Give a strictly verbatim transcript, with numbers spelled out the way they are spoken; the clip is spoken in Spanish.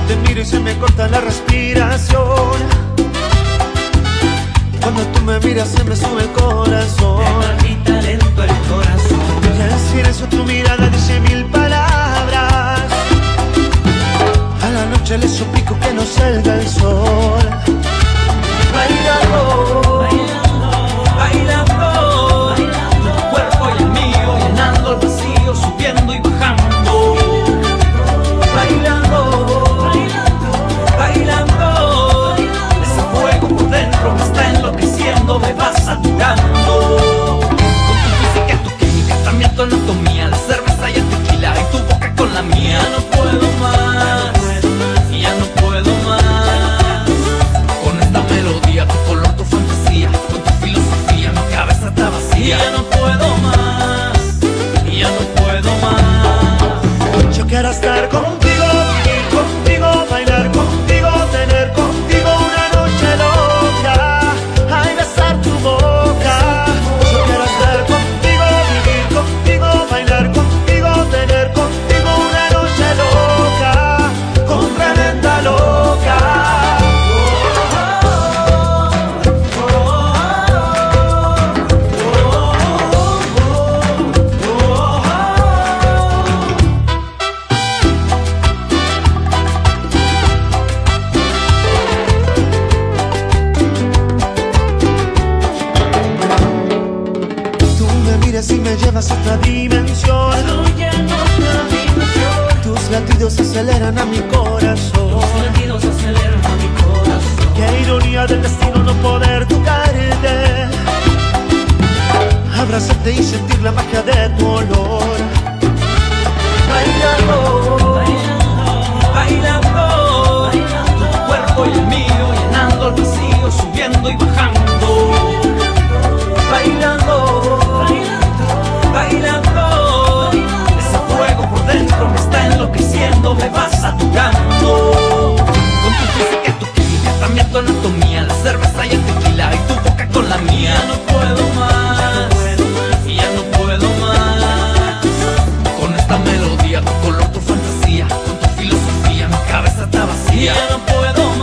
te miro y se me corta la respiración. Cuando tú me miras se me sube el corazón. Me palpita lento el corazón. Y el silencio tu mirada dice mil palabras. A la noche le suplico que no salga el sol. Bailando, bailando, bailando, bailando, tu cuerpo y el mío, llenando el vacío, subiendo y bajando. Bailando, bailando, bailando, ese fuego por dentro me está enloqueciendo, me va saturando. Con tu física, tu química, también tu anatomía, la cerveza y el tequila y tu boca con la mía. No puedo más, ya no puedo más. Con esta melodía, tu color, tu fantasía, con tu filosofía, mi cabeza está vacía. Ya no puedo más, ya no puedo más. Yo quiero estar contigo, vivir contigo, bailar contigo, tener contigo una noche loca. Ay, besar tu boca. Yo quiero estar contigo, vivir contigo, bailar contigo, tener contigo una noche loca, con tremenda loca. Tú me miras y me llevas a otra dimensión. Estoy en otra dimensión. Tus latidos aceleran a mi corazón. Los latidos aceleran a mi corazón. Qué ironía del destino no poder tocarte, abrazarte y sentir la magia de tu olor. Bailando, bailando, bailando, bailando, tu cuerpo y el mío, llenando el vacío, subiendo y bajando. Bailando, bailando, bailando, ese fuego por dentro me está enloqueciendo, me va saturando. Con tu física, tu química, también tu anatomía, la cerveza y el tequila y tu boca con la mía. No puedo más, ya no puedo más. Con esta melodía, tu color, tu fantasía, con tu filosofía, mi cabeza está vacía. Ya no puedo